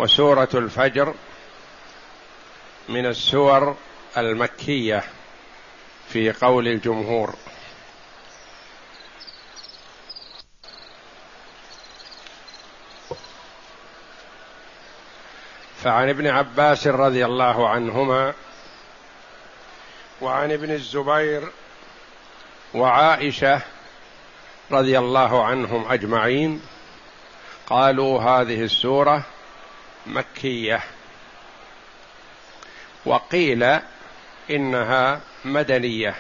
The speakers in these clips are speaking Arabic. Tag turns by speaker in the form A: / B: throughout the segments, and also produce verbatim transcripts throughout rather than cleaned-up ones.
A: وسورة الفجر من السور المكية في قول الجمهور. فعن ابن عباس رضي الله عنهما وعن ابن الزبير وعائشة رضي الله عنهم أجمعين قالوا هذه السورة مكية، وقيل إنها مدنية.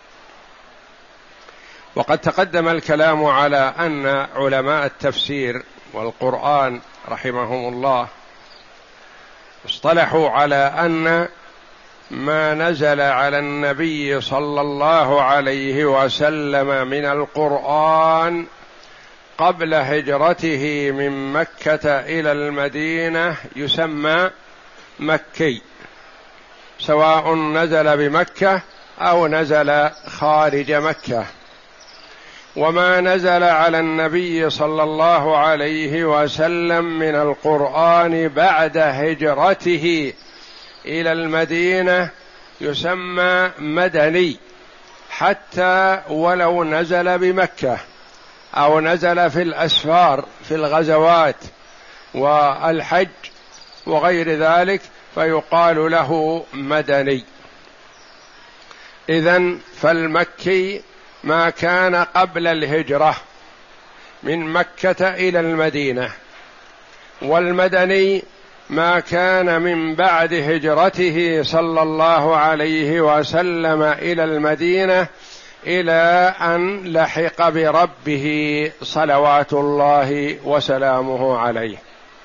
A: وقد تقدم الكلام على أن علماء التفسير والقرآن رحمهم الله اصطلحوا على أن ما نزل على النبي صلى الله عليه وسلم من القرآن قبل هجرته من مكة إلى المدينة يسمى مكي، سواء نزل بمكة أو نزل خارج مكة. وما نزل على النبي صلى الله عليه وسلم من القرآن بعد هجرته إلى المدينة يسمى مدني، حتى ولو نزل بمكة أو نزل في الأسفار في الغزوات والحج وغير ذلك فيقال له مدني. إذن فالمكي ما كان قبل الهجرة من مكة إلى المدينة، والمدني ما كان من بعد هجرته صلى الله عليه وسلم إلى المدينة إلى أن لحق بربه صلوات الله وسلامه عليه.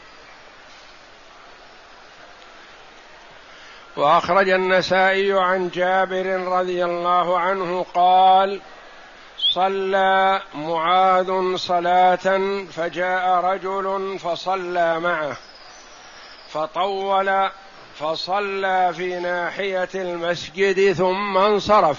A: وأخرج النسائي عن جابر رضي الله عنه قال: صلى معاذ صلاة فجاء رجل فصلى معه فطول فصلى في ناحية المسجد ثم انصرف،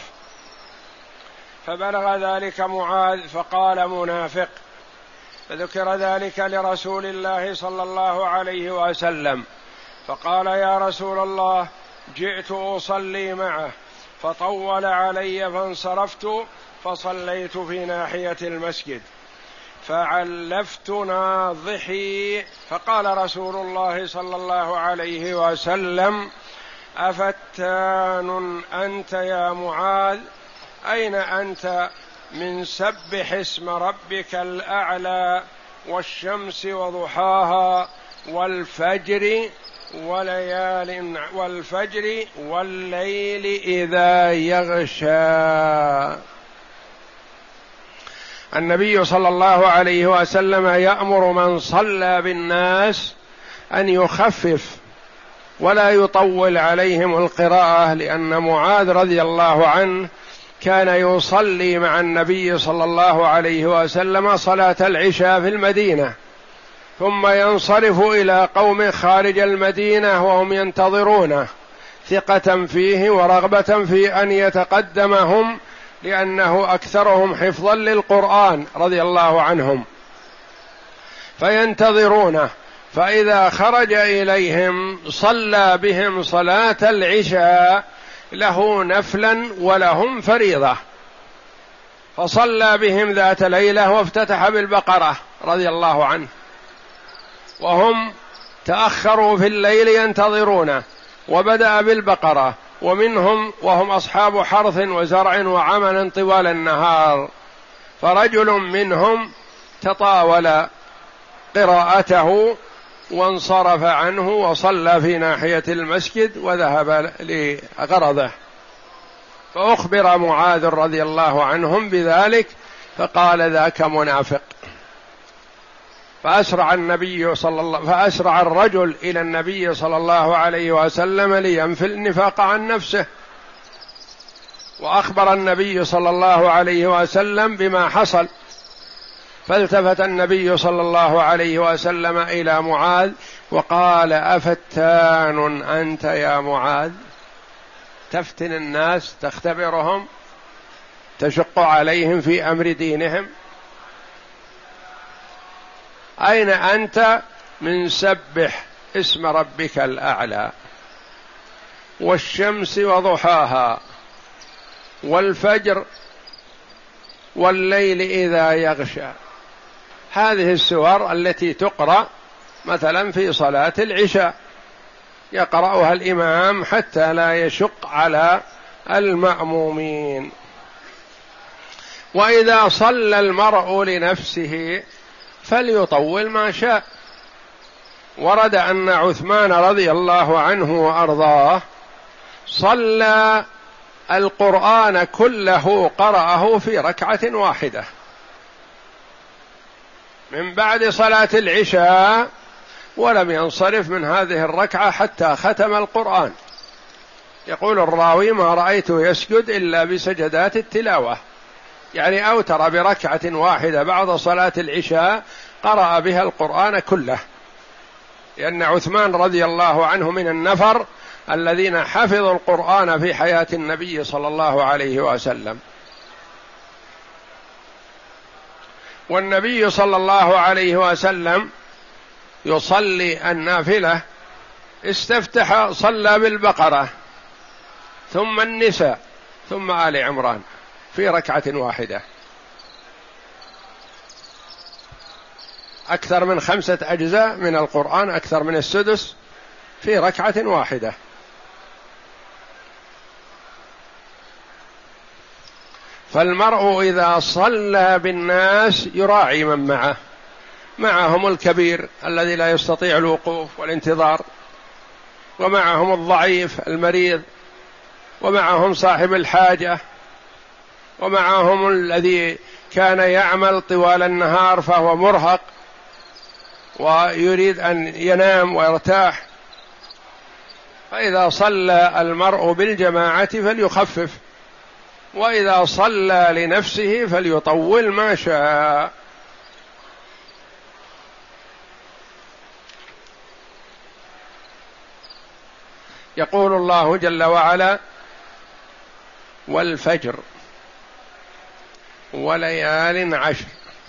A: فبلغ ذلك معاذ فقال: منافق. فذكر ذلك لرسول الله صلى الله عليه وسلم فقال: يا رسول الله، جئت أصلي معه فطول علي فانصرفت فصليت في ناحية المسجد فعلفت ناضحي، فقال رسول الله صلى الله عليه وسلم: أفتان أنت يا معاذ؟ أين أنت من سبح اسم ربك الأعلى والشمس وضحاها والفجر وليال والفجر والليل إذا يغشى. النبي صلى الله عليه وسلم يأمر من صلى بالناس أن يخفف ولا يطول عليهم القراءة، لأن معاذ رضي الله عنه كان يصلي مع النبي صلى الله عليه وسلم صلاة العشاء في المدينة، ثم ينصرف إلى قوم خارج المدينة وهم ينتظرونه ثقة فيه ورغبة في أن يتقدمهم، لأنه أكثرهم حفظا للقرآن رضي الله عنهم، فينتظرونه. فإذا خرج إليهم صلى بهم صلاة العشاء، له نفلا ولهم فريضة، فصلى بهم ذات ليلة وافتتح بالبقرة رضي الله عنه، وهم تأخروا في الليل ينتظرونه، وبدأ بالبقرة، ومنهم وهم أصحاب حرث وزرع وعمل طوال النهار، فرجل منهم تطاول قراءته وانصرف عنه وصلى في ناحية المسجد وذهب لغرضه، فأخبر معاذ رضي الله عنهم بذلك فقال: ذاك منافق. فأسرع النبي صلى الله فأسرع الرجل إلى النبي صلى الله عليه وسلم لينفي النفاق عن نفسه، وأخبر النبي صلى الله عليه وسلم بما حصل. فالتفت النبي صلى الله عليه وسلم إلى معاذ وقال: أفتان أنت يا معاذ؟ تفتن الناس، تختبرهم، تشق عليهم في أمر دينهم. أين أنت من سبح اسم ربك الأعلى، والشمس وضحاها، والفجر، والليل إذا يغشى. هذه السور التي تقرأ مثلا في صلاة العشاء، يقرأها الإمام حتى لا يشق على المأمومين. وإذا صلى المرء لنفسه فليطول ما شاء. ورد أن عثمان رضي الله عنه وأرضاه صلى القرآن كله، قرأه في ركعة واحدة من بعد صلاة العشاء، ولم ينصرف من هذه الركعة حتى ختم القرآن. يقول الراوي: ما رأيته يسجد إلا بسجدات التلاوة، يعني أوتر بركعة واحدة بعد صلاة العشاء قرأ بها القرآن كله، لأن عثمان رضي الله عنه من النفر الذين حفظوا القرآن في حياة النبي صلى الله عليه وسلم. والنبي صلى الله عليه وسلم يصلي النافلة استفتح صلى بالبقرة ثم النساء ثم آل عمران في ركعة واحدة، أكثر من خمسة أجزاء من القرآن، أكثر من السدس في ركعة واحدة. فالمرء إذا صلى بالناس يراعي من معه، معهم الكبير الذي لا يستطيع الوقوف والانتظار، ومعهم الضعيف المريض، ومعهم صاحب الحاجة، ومعهم الذي كان يعمل طوال النهار فهو مرهق ويريد أن ينام ويرتاح. فإذا صلى المرء بالجماعة فليخفف، وإذا صلى لنفسه فليطول ما شاء. يقول الله جل وعلا: والفجر وليال عشر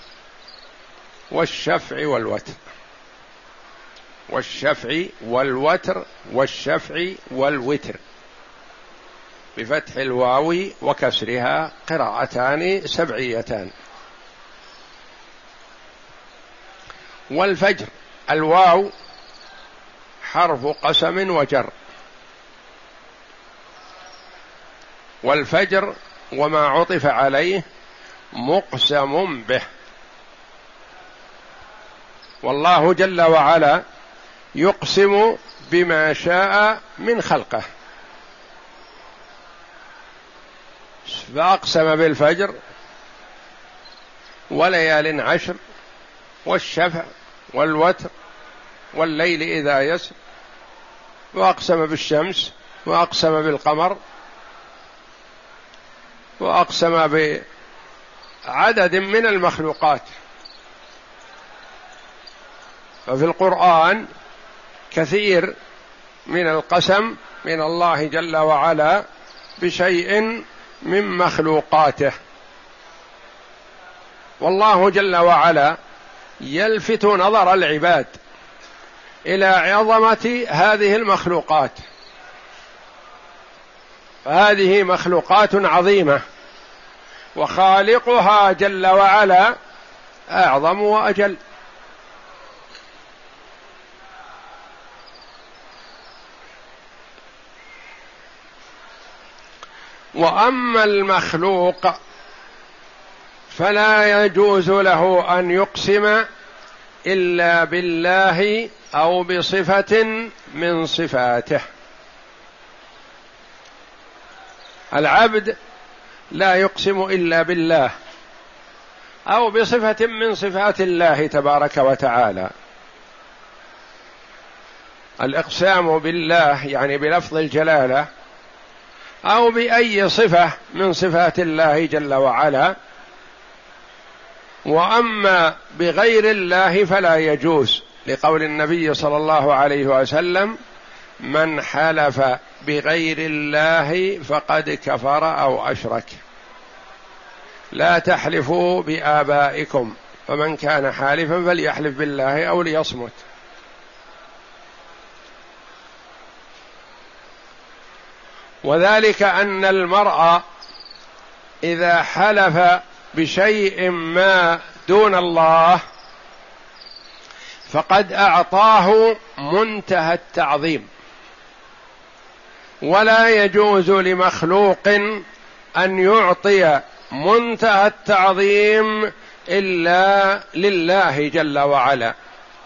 A: والشفع والوتر. والشفع والوتر، والشفع والوتر بفتح الواو وكسرها، قراءتان سبعيتان. والفجر، الواو حرف قسم وجر، والفجر وما عطف عليه مقسم به. والله جل وعلا يقسم بما شاء من خلقه، فأقسم بالفجر وليال عشر والشفع والوتر والليل إذا يسر، وأقسم بالشمس، وأقسم بالقمر، وأقسم بعدد من المخلوقات. ففي القرآن كثير من القسم من الله جل وعلا بشيء من مخلوقاته. والله جل وعلا يلفت نظر العباد إلى عظمة هذه المخلوقات، فهذه مخلوقات عظيمة، وخالقها جل وعلا أعظم وأجل. وأما المخلوق فلا يجوز له أن يقسم إلا بالله أو بصفة من صفاته. العبد لا يقسم إلا بالله أو بصفة من صفات الله تبارك وتعالى. الإقسام بالله يعني بلفظ الجلالة أو بأي صفة من صفات الله جل وعلا. وأما بغير الله فلا يجوز، لقول النبي صلى الله عليه وسلم: من حلف بغير الله فقد كفر أو أشرك. لا تحلفوا بآبائكم، فمن كان حالفا فليحلف بالله أو ليصمت. وذلك أن المرء إذا حلف بشيء ما دون الله فقد أعطاه منتهى التعظيم، ولا يجوز لمخلوق أن يعطي منتهى التعظيم إلا لله جل وعلا.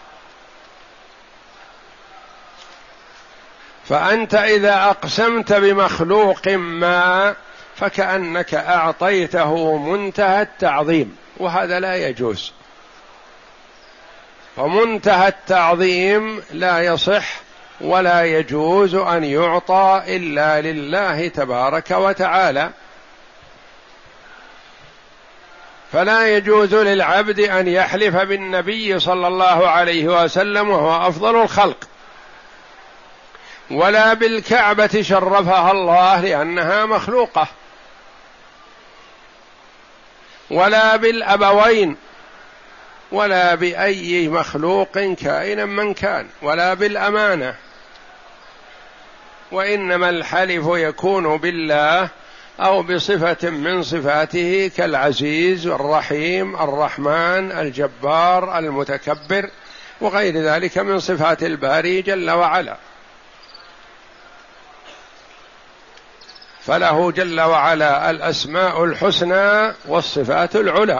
A: فأنت إذا أقسمت بمخلوق ما فكأنك أعطيته منتهى التعظيم، وهذا لا يجوز. ومنتهى التعظيم لا يصح ولا يجوز أن يعطى إلا لله تبارك وتعالى. فلا يجوز للعبد أن يحلف بالنبي صلى الله عليه وسلم وهو أفضل الخلق، ولا بالكعبة شرفها الله لأنها مخلوقة، ولا بالأبوين، ولا بأي مخلوق كائنا من كان، ولا بالأمانة. وإنما الحلف يكون بالله أو بصفة من صفاته كالعزيز الرحيم الرحمن الجبار المتكبر وغير ذلك من صفات الباري جل وعلا. فله جل وعلا الأسماء الحسنى والصفات العلى.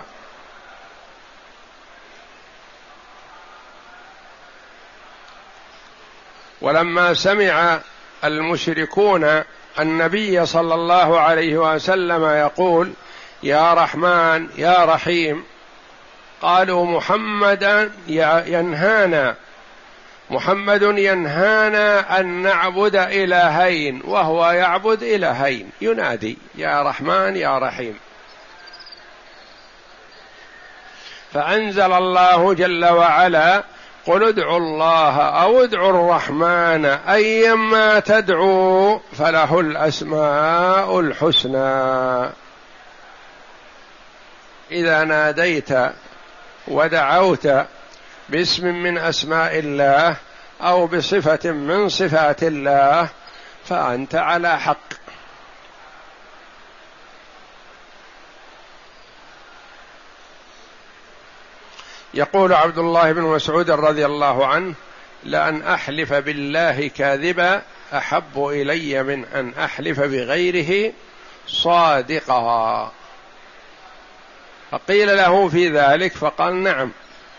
A: ولما سمع المشركون النبي صلى الله عليه وسلم يقول يا رحمن يا رحيم، قالوا محمدا ينهانا محمد ينهانا أن نعبد إلهين وهو يعبد إلهين، ينادي يا رحمن يا رحيم. فأنزل الله جل وعلا قل ادعوا الله أو ادعوا الرحمن أيما تدعوا فله الأسماء الحسنى. إذا ناديت ودعوت باسم من أسماء الله أو بصفة من صفات الله فأنت على حق. يقول عبد الله بن مسعود رضي الله عنه لأن أحلف بالله كاذبا أحب إلي من أن أحلف بغيره صادقا. فقيل له في ذلك فقال نعم،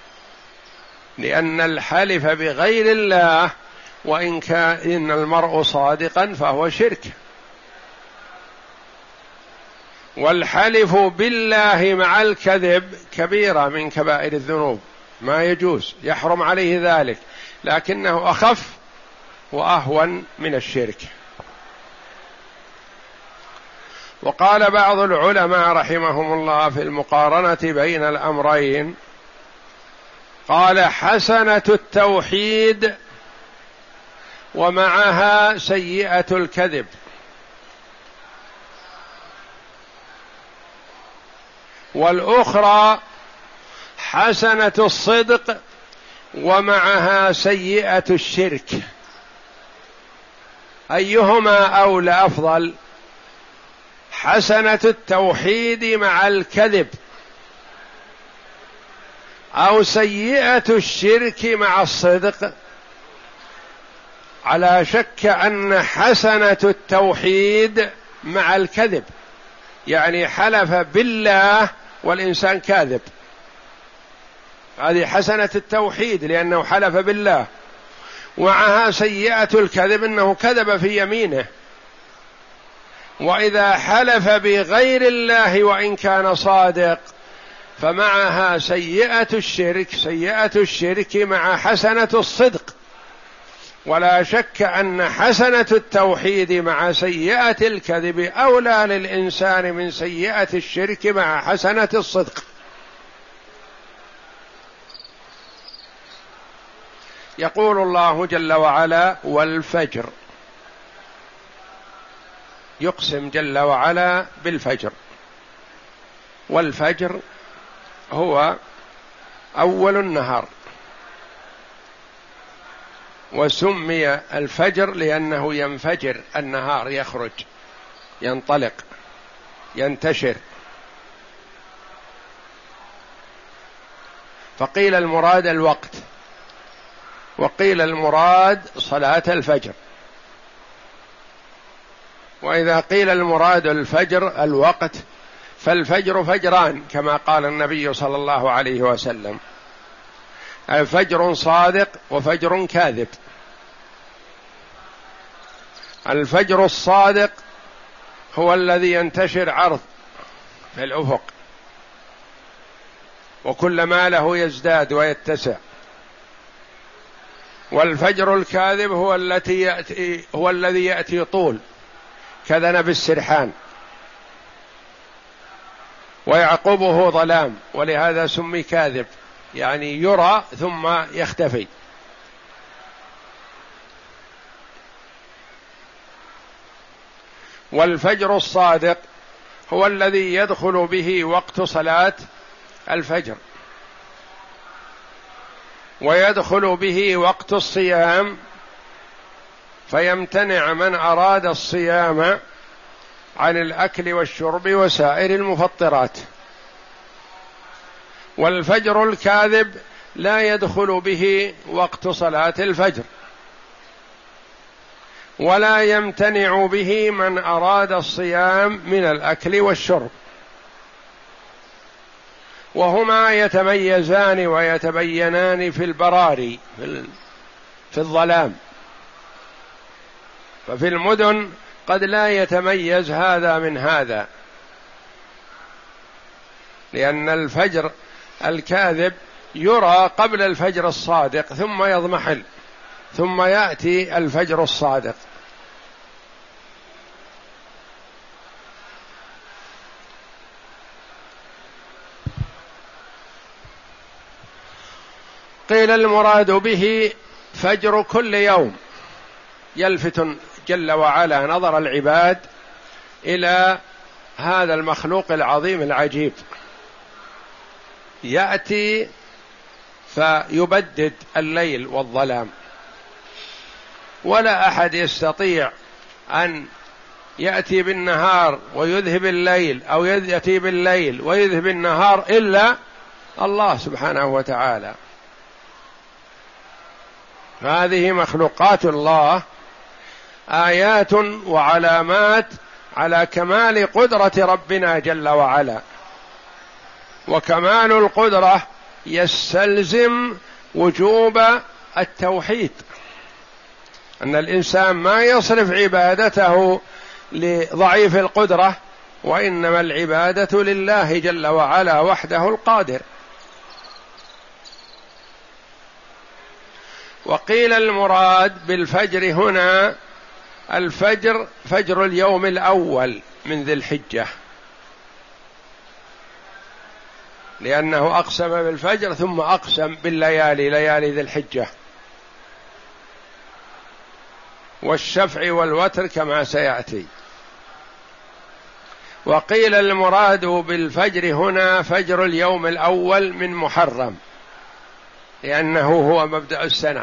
A: لأن الحلف بغير الله وإن كان المرء صادقا فهو شرك، والحلف بالله مع الكذب كبيرة من كبائر الذنوب، ما يجوز، يحرم عليه ذلك، لكنه أخف وأهون من الشرك. وقال بعض العلماء رحمهم الله في المقارنة بين الأمرين، قال حسنة التوحيد ومعها سيئة الكذب، والأخرى حسنة الصدق ومعها سيئة الشرك، أيهما أولى أفضل؟ حسنة التوحيد مع الكذب أو سيئة الشرك مع الصدق؟ على شك أن حسنة التوحيد مع الكذب، يعني حلف بالله والإنسان كاذب، هذه حسنة التوحيد لأنه حلف بالله، ومعها سيئة الكذب أنه كذب في يمينه. وإذا حلف بغير الله وإن كان صادق فمعها سيئة الشرك، سيئة الشرك مع حسنة الصدق. ولا شك أن حسنة التوحيد مع سيئة الكذب أولى للإنسان من سيئة الشرك مع حسنة الصدق. يقول الله جل وعلا والفجر، يقسم جل وعلا بالفجر، والفجر هو أول النهار، وسمي الفجر لأنه ينفجر النهار، يخرج ينطلق ينتشر. فقيل المراد الوقت، وقيل المراد صلاة الفجر. وإذا قيل المراد الفجر الوقت فالفجر فجران كما قال النبي صلى الله عليه وسلم: فجر صادق وفجر كاذب. الفجر الصادق هو الذي ينتشر عرض في الأفق، وكلما له يزداد ويتسع. والفجر الكاذب هو التي يأتي هو الذي يأتي طول كذنب السرحان ويعقبه ظلام، ولهذا سمي كاذب، يعني يرى ثم يختفي. والفجر الصادق هو الذي يدخل به وقت صلاة الفجر، ويدخل به وقت الصيام، فيمتنع من أراد الصيام عن الأكل والشرب وسائر المفطرات. والفجر الكاذب لا يدخل به وقت صلاة الفجر، ولا يمتنع به من أراد الصيام من الأكل والشرب، وهما يتميزان ويتبينان في البراري في الظلام. ففي المدن قد لا يتميز هذا من هذا، لأن الفجر الكاذب يرى قبل الفجر الصادق ثم يضمحل، ثم يأتي الفجر الصادق. قيل المراد به فجر كل يوم، يلفت جل وعلا نظر العباد إلى هذا المخلوق العظيم العجيب، يأتي فيبدد الليل والظلام، ولا أحد يستطيع أن يأتي بالنهار ويذهب الليل، أو يأتي بالليل ويذهب النهار، إلا الله سبحانه وتعالى. هذه مخلوقات الله آيات وعلامات على كمال قدرة ربنا جل وعلا. وكمال القدرة يستلزم وجوب التوحيد، أن الإنسان ما يصرف عبادته لضعيف القدرة، وإنما العبادة لله جل وعلا وحده القادر. وقيل المراد بالفجر هنا الفجر فجر اليوم الأول من ذي الحجة، لأنه أقسم بالفجر ثم أقسم بالليالي، ليالي ذي الحجة، والشفع والوتر كما سيأتي. وقيل المراد بالفجر هنا فجر اليوم الأول من محرم، لأنه هو مبدأ السنة،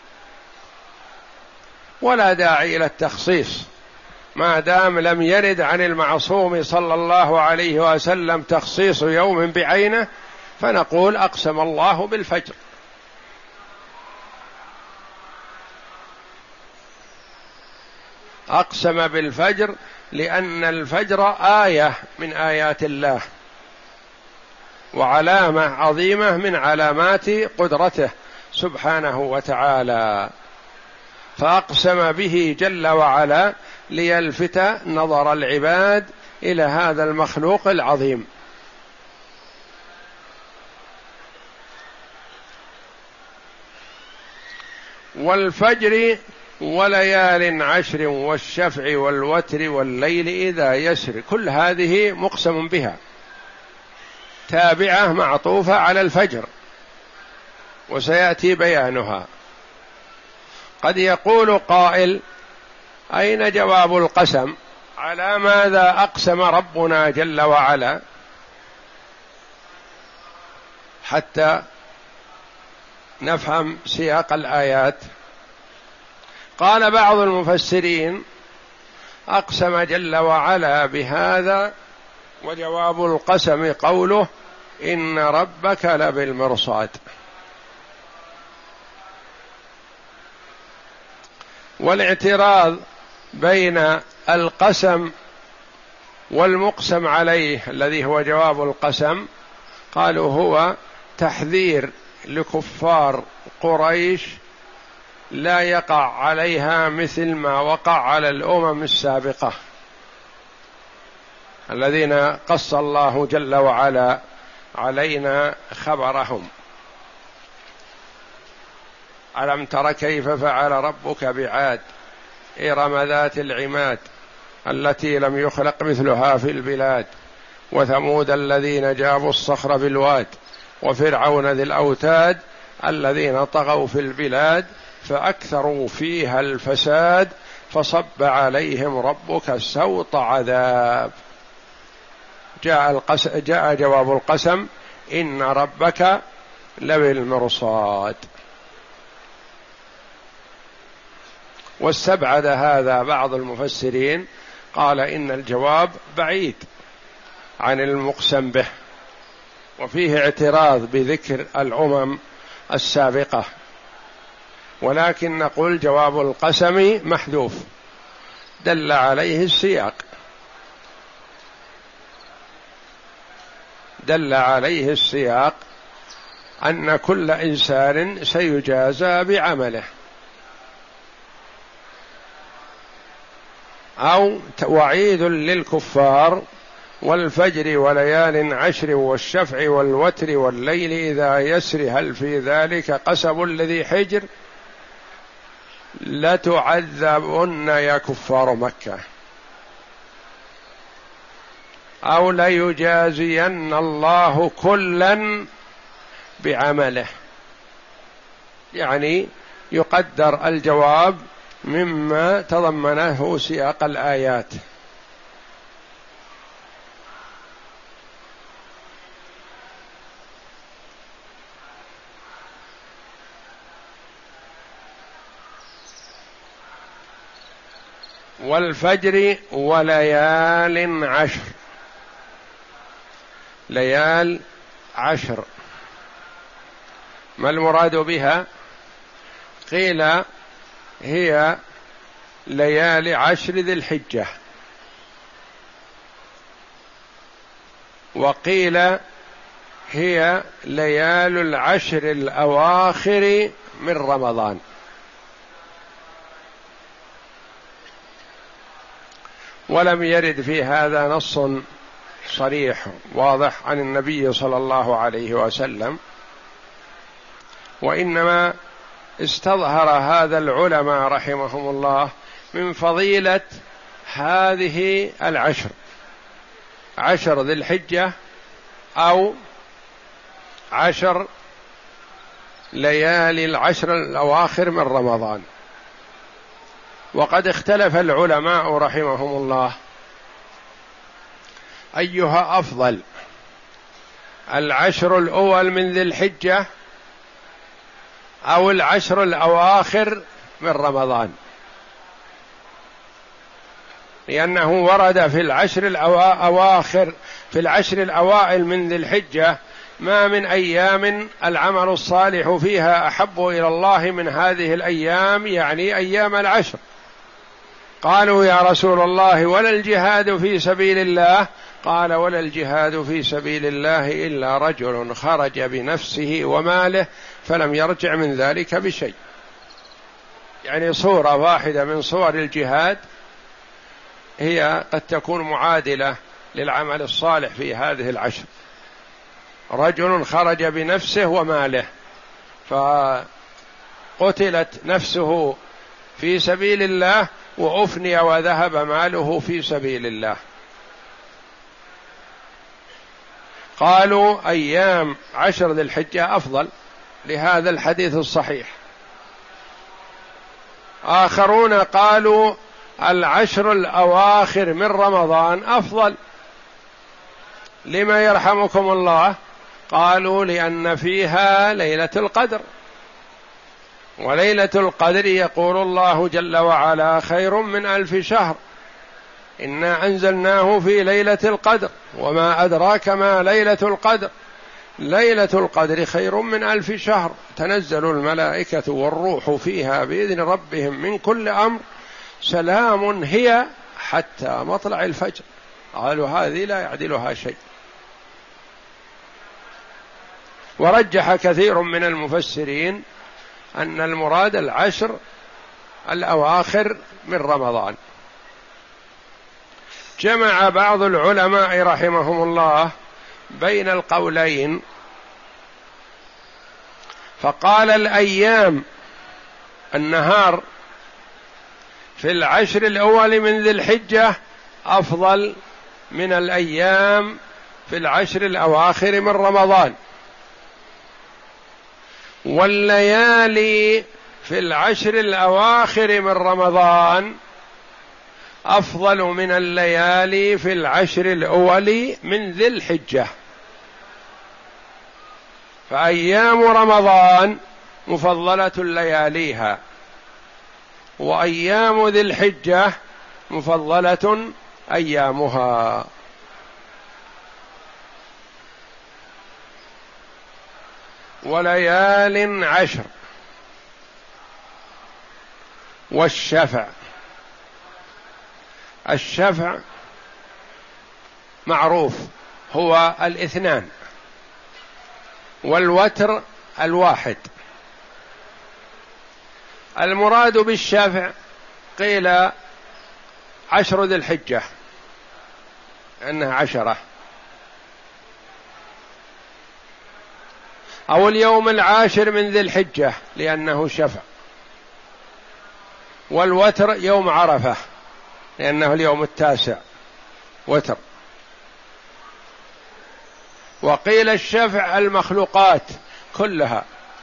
A: ولا داعي إلى التخصيص ما دام لم يرد عن المعصوم صلى الله عليه وسلم تخصيص يوم بعينه، فنقول أقسم الله بالفجر. أقسم بالفجر لأن الفجر آية من آيات الله، وعلامة عظيمة من علامات قدرته سبحانه وتعالى، فأقسم به جل وعلا ليلفت نظر العباد إلى هذا المخلوق العظيم. والفجر وليال عشر والشفع والوتر والليل إذا يسر، كل هذه مقسم بها، تابعة معطوفة على الفجر، وسيأتي بيانها. قد يقول قائل: أين جواب القسم؟ على ماذا أقسم ربنا جل وعلا؟ حتى نفهم سياق الآيات. قال بعض المفسرين: أقسم جل وعلا بهذا، وجواب القسم قوله: إن ربك لبالمرصاد. والاعتراض بين القسم والمقسم عليه الذي هو جواب القسم، قالوا هو تحذير لكفار قريش لا يقع عليها مثل ما وقع على الأمم السابقة الذين قص الله جل وعلا علينا خبرهم. ألم تر كيف فعل ربك بعاد إرم ذات العماد التي لم يخلق مثلها في البلاد، وثمود الذين جابوا الصخر بالواد، وفرعون ذي الأوتاد الذين طغوا في البلاد فأكثروا فيها الفساد فصب عليهم ربك سوط عذاب. جاء, القس... جاء جواب القسم: إن ربك لبالمرصاد. واستبعد هذا بعض المفسرين، قال إن الجواب بعيد عن المقسم به، وفيه اعتراض بذكر الأمم السابقة، ولكن نقول جواب القسم محذوف دل عليه السياق، دل عليه السياق أن كل إنسان سيجازى بعمله، أو وعيد للكفار: والفجر وليال عشر والشفع والوتر والليل إذا يسر هل في ذلك قسم الذي حجر لتعذبن يا كفار مكة، أو ليجازين الله كلا بعمله. يعني يقدر الجواب مما تضمنه سياق الآيات. والفجر وليال عشر، ليال عشر ما المراد بها؟ قيل هي ليالي عشر ذي الحجة، وقيل هي ليال العشر الأواخر من رمضان. ولم يرد في هذا نص صريح واضح عن النبي صلى الله عليه وسلم، وإنما استظهر هذا العلماء رحمهم الله من فضيلة هذه العشر، عشر ذي الحجة أو عشر ليالي العشر الأواخر من رمضان. وقد اختلف العلماء رحمهم الله أيها أفضل، العشر الأول من ذي الحجة أو العشر الأواخر من رمضان، لأنه ورد في العشر الأواخر في العشر الأوائل من ذي الحجة: ما من أيام العمل الصالح فيها أحب إلى الله من هذه الأيام، يعني أيام العشر. قالوا يا رسول الله ولا الجهاد في سبيل الله؟ قال ولا الجهاد في سبيل الله إلا رجل خرج بنفسه وماله فلم يرجع من ذلك بشيء. يعني صورة واحدة من صور الجهاد هي قد تكون معادلة للعمل الصالح في هذه العشر: رجل خرج بنفسه وماله، فقتلت نفسه في سبيل الله وأفني وذهب ماله في سبيل الله. قالوا أيام عشر ذي الحجة أفضل لهذا الحديث الصحيح. آخرون قالوا العشر الأواخر من رمضان أفضل. لما يرحمكم الله؟ قالوا لأن فيها ليلة القدر، وليلة القدر يقول الله جل وعلا خير من ألف شهر، إنا أنزلناه في ليلة القدر وما أدراك ما ليلة القدر، ليلة القدر خير من ألف شهر، تنزل الملائكة والروح فيها بإذن ربهم من كل أمر، سلام هي حتى مطلع الفجر. قالوا هذه لا يعدلها شيء. ورجح كثير من المفسرين أن المراد العشر الأواخر من رمضان. جمع بعض العلماء رحمهم الله بين القولين، فقال الأيام النهار في العشر الأول من ذي الحجة أفضل من الأيام في العشر الأواخر من رمضان، والليالي في العشر الأواخر من رمضان أفضل من الليالي في العشر الأول من ذي الحجة. فأيام رمضان مفضلة لياليها، وأيام ذي الحجة مفضلة أيامها. وليال عشر والشفع. الشفع معروف هو الاثنان، والوتر الواحد. المراد بالشفع قيل عشر ذي الحجة أنها عشرة، أو اليوم العاشر من ذي الحجة لأنه شفع، والوتر يوم عرفة لأنه اليوم التاسع وتر. وقيل الشفع المخلوقات كلها،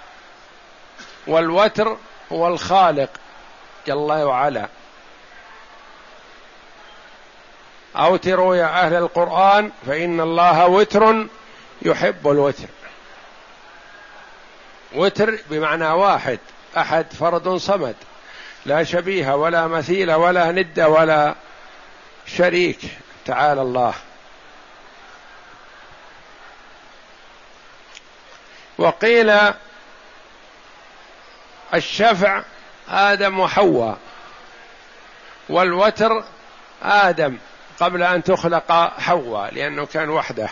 A: والوتر هو الخالق جل وعلا. أوتروا يا أهل القرآن فإن الله وتر يحب الوتر. وتر بمعنى واحد، أحد، فرد صمد، لا شبيه ولا مثيل ولا ند ولا شريك، تعالى الله. وقيل الشفع آدم وحواء، والوتر آدم قبل أن تخلق حواء لأنه كان وحده.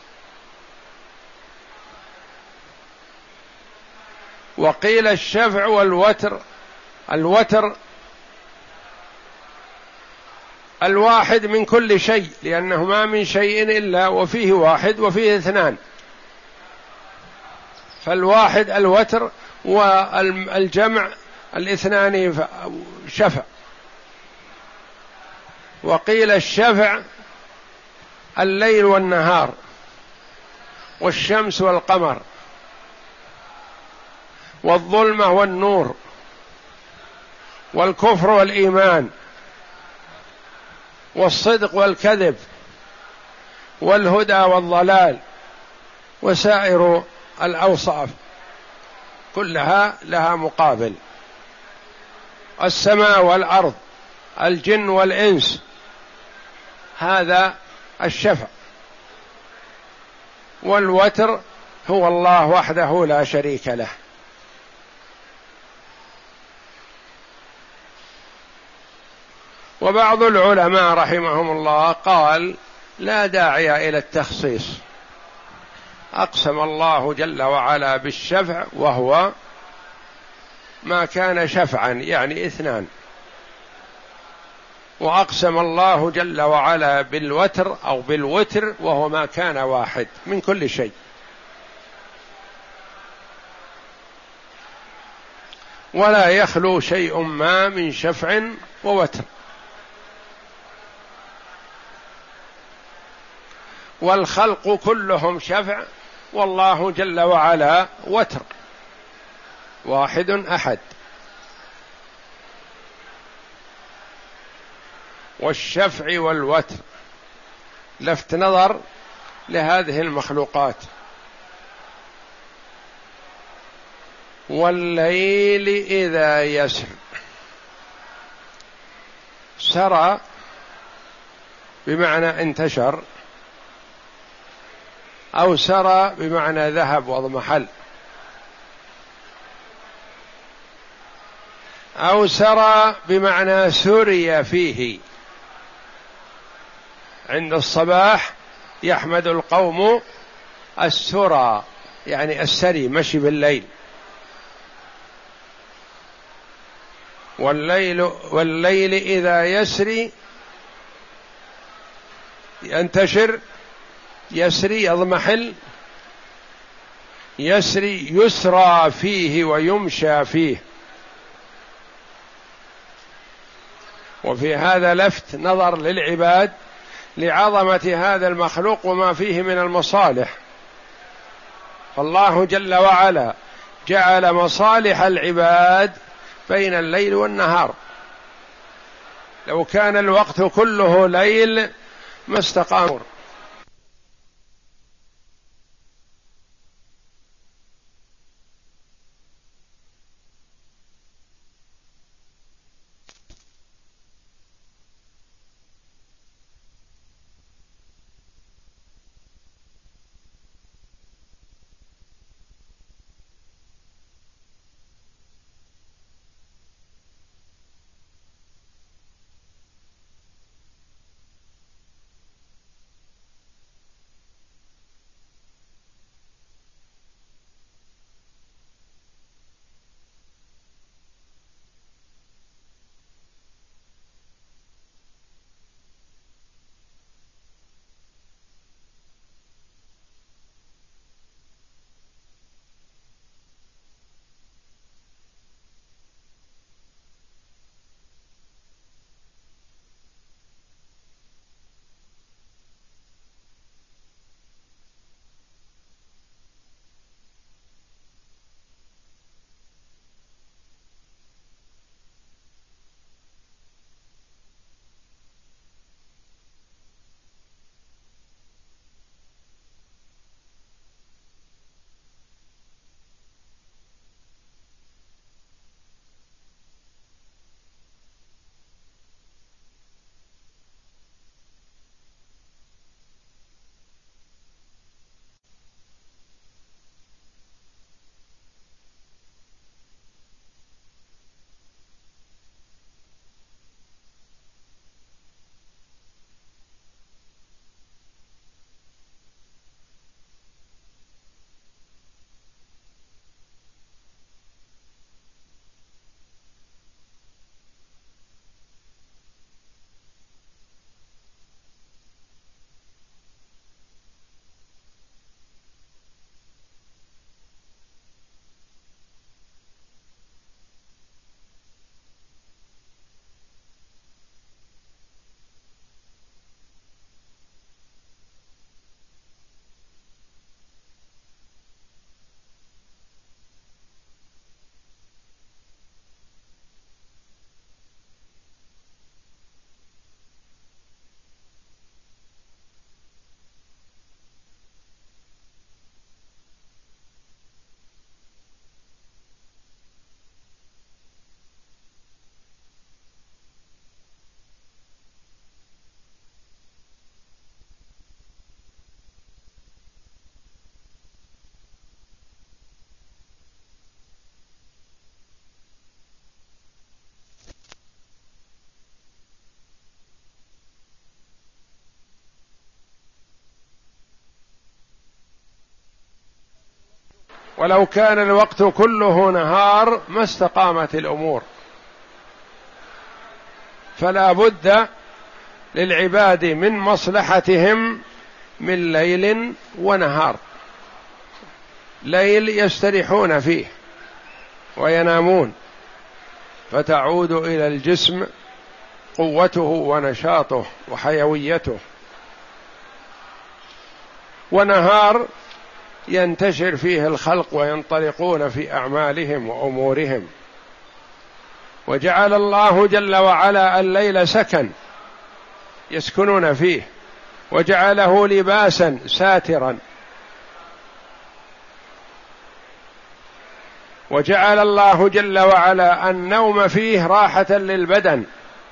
A: وقيل الشفع والوتر، الوتر الواحد من كل شيء لأنه ما من شيء إلا وفيه واحد وفيه اثنان، فالواحد الوتر والجمع الاثنان شفع. وقيل الشفع الليل والنهار والشمس والقمر والظلمة والنور والكفر والإيمان والصدق والكذب والهدى والضلال وسائر الأوصاف كلها لها مقابل. السماء والأرض، الجن والإنس، هذا الشفع. والوتر هو الله وحده لا شريك له. وبعض العلماء رحمهم الله قال لا داعي إلى التخصيص، أقسم الله جل وعلا بالشفع وهو ما كان شفعا يعني اثنان، وأقسم الله جل وعلا بالوتر أو بالوتر وهو ما كان واحد من كل شيء. ولا يخلو شيء ما من شفع ووتر. والخلق كلهم شفع، والله جل وعلا وتر واحد أحد. والشفع والوتر لفت نظر لهذه المخلوقات. والليل إذا يسر. سرى بمعنى انتشر، أو سرى بمعنى ذهب واضمحل، أو سرى بمعنى سري فيه. عند الصباح يحمد القوم السرى، يعني السري، مشي بالليل. والليل والليل إذا يسري، ينتشر، يسري يضمحل، يسري يسرى فيه ويمشى فيه. وفي هذا لفت نظر للعباد لعظمة هذا المخلوق وما فيه من المصالح. فالله جل وعلا جعل مصالح العباد بين الليل والنهار. لو كان الوقت كله ليل ما استقام. ولو كان الوقت كله نهار ما استقامت الأمور. فلا بد للعباد من مصلحتهم من ليل ونهار. ليل يستريحون فيه وينامون، فتعود إلى الجسم قوته ونشاطه وحيويته، ونهار ينتشر فيه الخلق وينطلقون في أعمالهم وأمورهم. وجعل الله جل وعلا الليل سكن يسكنون فيه، وجعله لباسا ساترا، وجعل الله جل وعلا النوم فيه راحة للبدن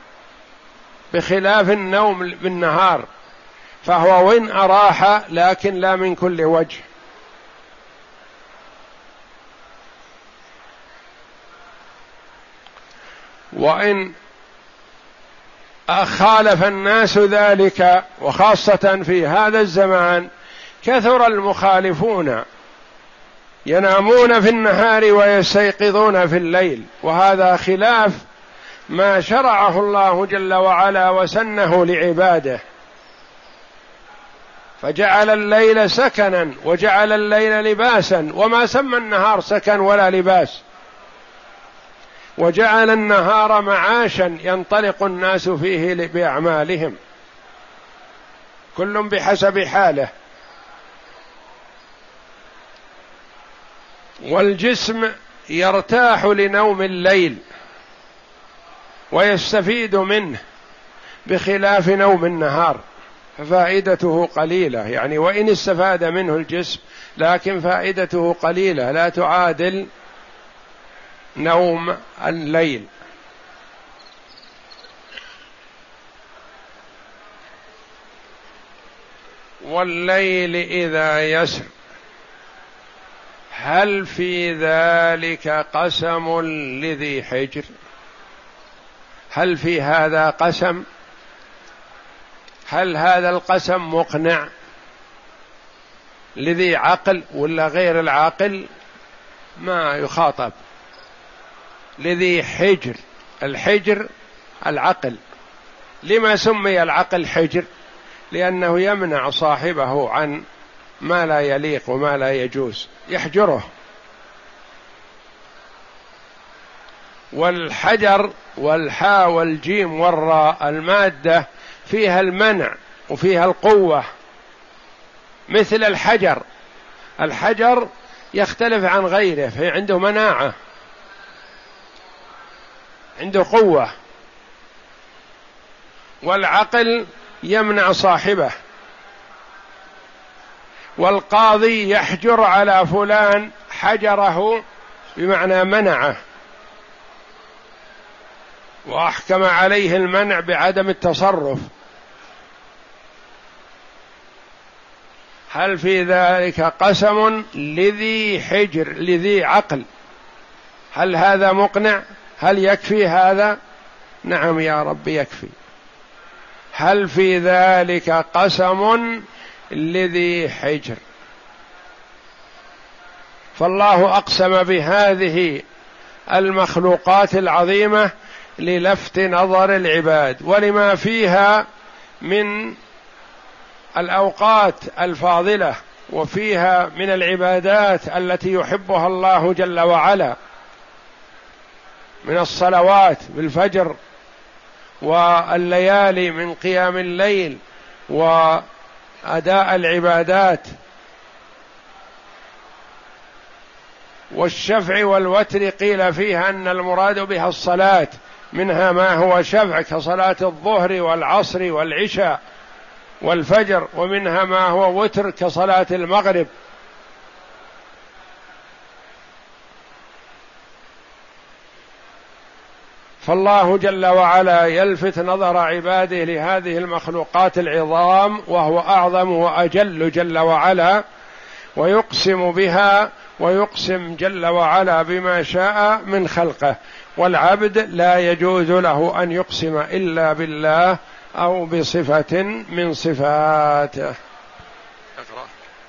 A: بخلاف النوم بالنهار، فهو وإن أراح لكن لا من كل وجه. وإن خالف الناس ذلك، وخاصة في هذا الزمان كثر المخالفون ينامون في النهار ويستيقظون في الليل، وهذا خلاف ما شرعه الله جل وعلا وسنه لعباده، فجعل الليل سكنا وجعل الليل لباسا، وما سمى النهار سكن ولا لباس، وجعل النهار معاشا ينطلق الناس فيه بأعمالهم كل بحسب حاله. والجسم يرتاح لنوم الليل ويستفيد منه بخلاف نوم النهار، ففائدته قليلة، يعني وإن استفاد منه الجسم لكن فائدته قليلة لا تعادل نوم الليل. والليل إذا يسر هل في ذلك قسم لذي حجر؟ هل في هذا قسم؟ هل هذا القسم مقنع لذي عقل ولا غير العاقل؟ ما يخاطب. لذي حجر، الحجر العقل. لما سمي العقل حجر؟ لأنه يمنع صاحبه عن ما لا يليق وما لا يجوز، يحجره. والحجر والحاء والجيم والراء المادة فيها المنع وفيها القوة، مثل الحجر. الحجر يختلف عن غيره، في عنده مناعة، عنده قوة. والعقل يمنع صاحبه. والقاضي يحجر على فلان، حجره بمعنى منعه، وأحكم عليه المنع بعدم التصرف. هل في ذلك قسم لذي حجر لذي عقل؟ هل هذا مقنع؟ هل يكفي هذا؟ نعم يا رب يكفي. هل في ذلك قسم لذي حجر؟ فالله أقسم بهذه المخلوقات العظيمة للفت نظر العباد، ولما فيها من الأوقات الفاضلة، وفيها من العبادات التي يحبها الله جل وعلا، من الصلوات بالفجر والليالي من قيام الليل وأداء العبادات، والشفع والوتر قيل فيها أن المراد بها الصلاة، منها ما هو شفع كصلاة الظهر والعصر والعشاء والفجر، ومنها ما هو وتر كصلاة المغرب. فالله جل وعلا يلفت نظر عباده لهذه المخلوقات العظام، وهو أعظم وأجل جل وعلا، ويقسم بها، ويقسم جل وعلا بما شاء من خلقه. والعبد لا يجوز له أن يقسم إلا بالله أو بصفة من صفاته. اقرأ.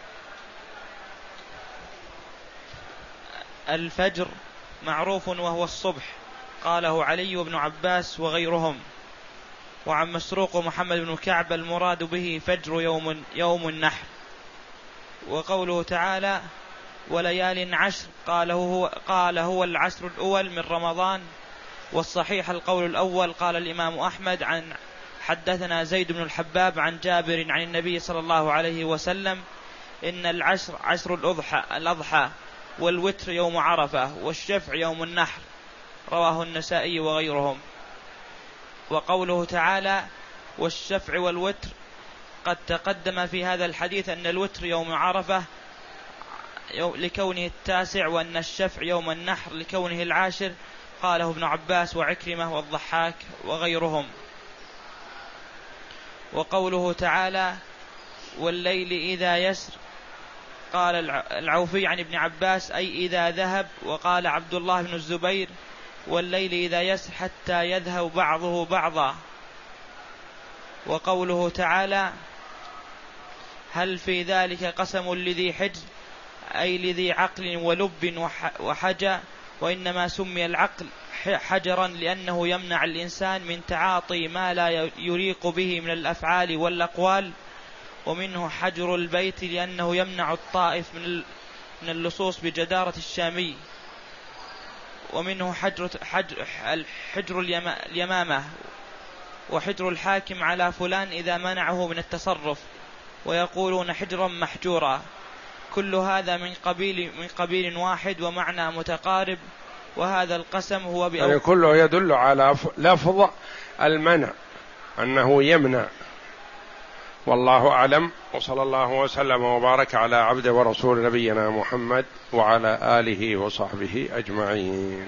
B: الفجر معروف وهو الصبح، قاله علي بن عباس وغيرهم. وعن مسروق محمد بن كعب المراد به فجر يوم, يوم النحر. وقوله تعالى وليال عشر قال هو, قال هو العشر الأول من رمضان. والصحيح القول الأول. قال الإمام أحمد عن حدثنا زيد بن الحباب عن جابر عن النبي صلى الله عليه وسلم إن العشر عشر الأضحى, الأضحى والوتر يوم عرفة والشفع يوم النحر. رواه النسائي وغيرهم. وقوله تعالى والشفع والوتر، قد تقدم في هذا الحديث أن الوتر يوم عرفة لكونه التاسع، وأن الشفع يوم النحر لكونه العاشر. قاله ابن عباس وعكرمة والضحاك وغيرهم. وقوله تعالى والليل إذا يسر، قال العوفي عن ابن عباس أي إذا ذهب. وقال عبد الله بن الزبير والليل إذا يسر حتى يذهب بعضه بعضا. وقوله تعالى هل في ذلك قسم لذي حجر أي لذي عقل ولب وحجى. وإنما سمي العقل حجرا لأنه يمنع الإنسان من تعاطي ما لا يليق به من الأفعال والأقوال. ومنه حجر البيت لأنه يمنع الطائف من اللصوص بجدارة الشامي. ومنه حجر, حجر, حجر اليمامة وحجر الحاكم على فلان إذا منعه من التصرف، ويقولون حجرا محجورا. كل هذا من قبيل, من قبيل واحد ومعنى متقارب. وهذا القسم هو بأو...
A: يعني كله يدل على لفظ المنع أنه يمنع. والله أعلم، وصلى الله وسلم وبارك على عبد ورسول نبينا محمد وعلى آله وصحبه أجمعين.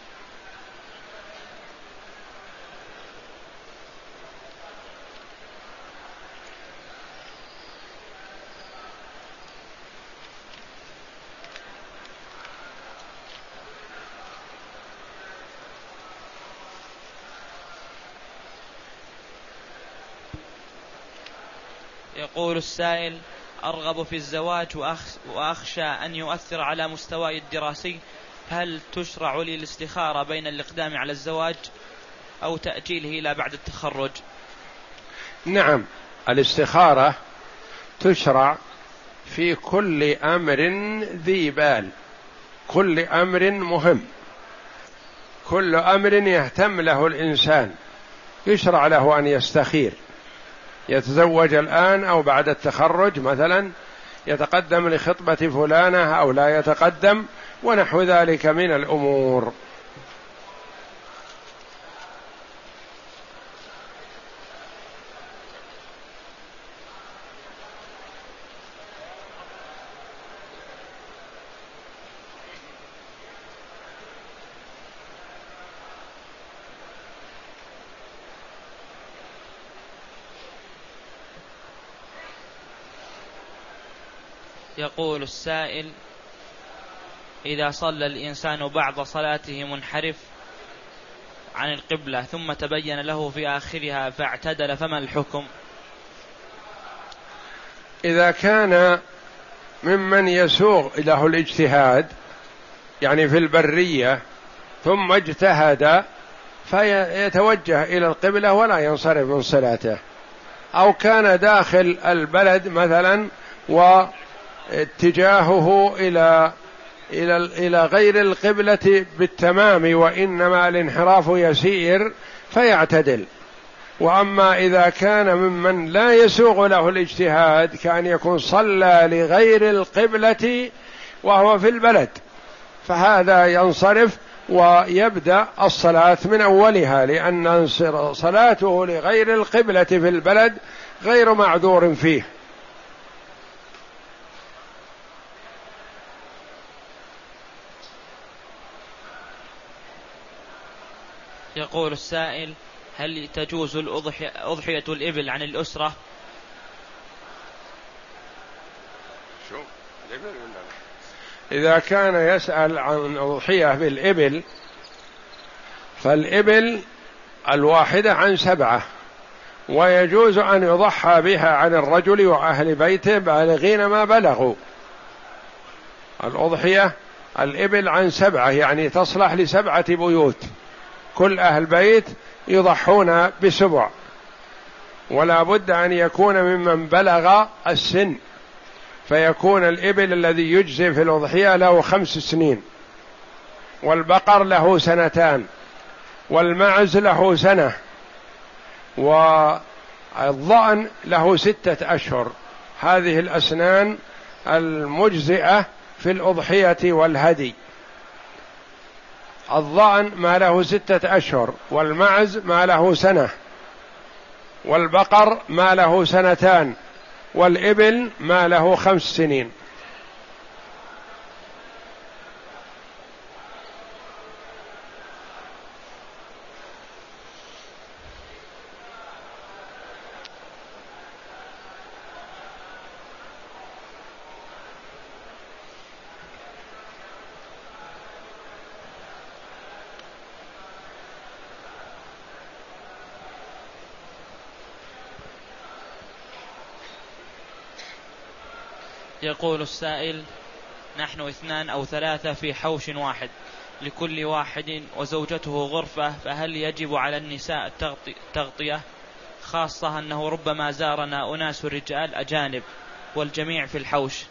B: يقول السائل أرغب في الزواج وأخشى أن يؤثر على مستواي الدراسي، هل تشرع لي الاستخارة بين الإقدام على الزواج أو تأجيله إلى بعد التخرج؟
A: نعم، الاستخارة تشرع في كل أمر ذي بال، كل أمر مهم، كل أمر يهتم له الإنسان يشرع له أن يستخير، يتزوج الآن أو بعد التخرج مثلا، يتقدم لخطبة فلانة أو لا يتقدم، ونحو ذلك من الأمور.
B: يقول السائل إذا صلى الإنسان بعض صلاته منحرف عن القبلة ثم تبين له في آخرها فاعتدل فما الحكم؟
A: إذا كان ممن يسوغ له الاجتهاد يعني في البرية ثم اجتهد فيتوجه إلى القبلة ولا ينصرف من صلاته، أو كان داخل البلد مثلا و اتجاهه إلى إلى إلى غير القبلة بالتمام وإنما الانحراف يسير فيعتدل. وأما إذا كان ممن لا يسوغ له الاجتهاد كان يكون صلى لغير القبلة وهو في البلد، فهذا ينصرف ويبدأ الصلاة من أولها، لأن صلاته لغير القبلة في البلد غير معذور فيه.
B: يقول السائل هل تجوز الأضحية أضحية الإبل عن الأسرة؟
A: إذا كان يسأل عن أضحية بالإبل فالإبل الواحدة عن سبعة، ويجوز أن يضحى بها عن الرجل وأهل بيته بالغين ما بلغوا. الأضحية الإبل عن سبعة يعني تصلح لسبعة بيوت، كل أهل بيت يضحون بسبع، ولا بد أن يكون ممن بلغ السن، فيكون الإبل الذي يجزي في الأضحية له خمس سنين، والبقر له سنتان، والمعز له سنة، والضأن له ستة أشهر. هذه الأسنان المجزئة في الأضحية والهدي. الضأن ما له ستة أشهر، والمعز ما له سنة، والبقر ما له سنتان، والإبل ما له خمس سنين.
B: يقول السائل: نحن اثنان أو ثلاثة في حوش واحد، لكل واحد وزوجته غرفة، فهل يجب على النساء تغطية، خاصة أنه ربما زارنا أناس رجال أجانب والجميع في الحوش؟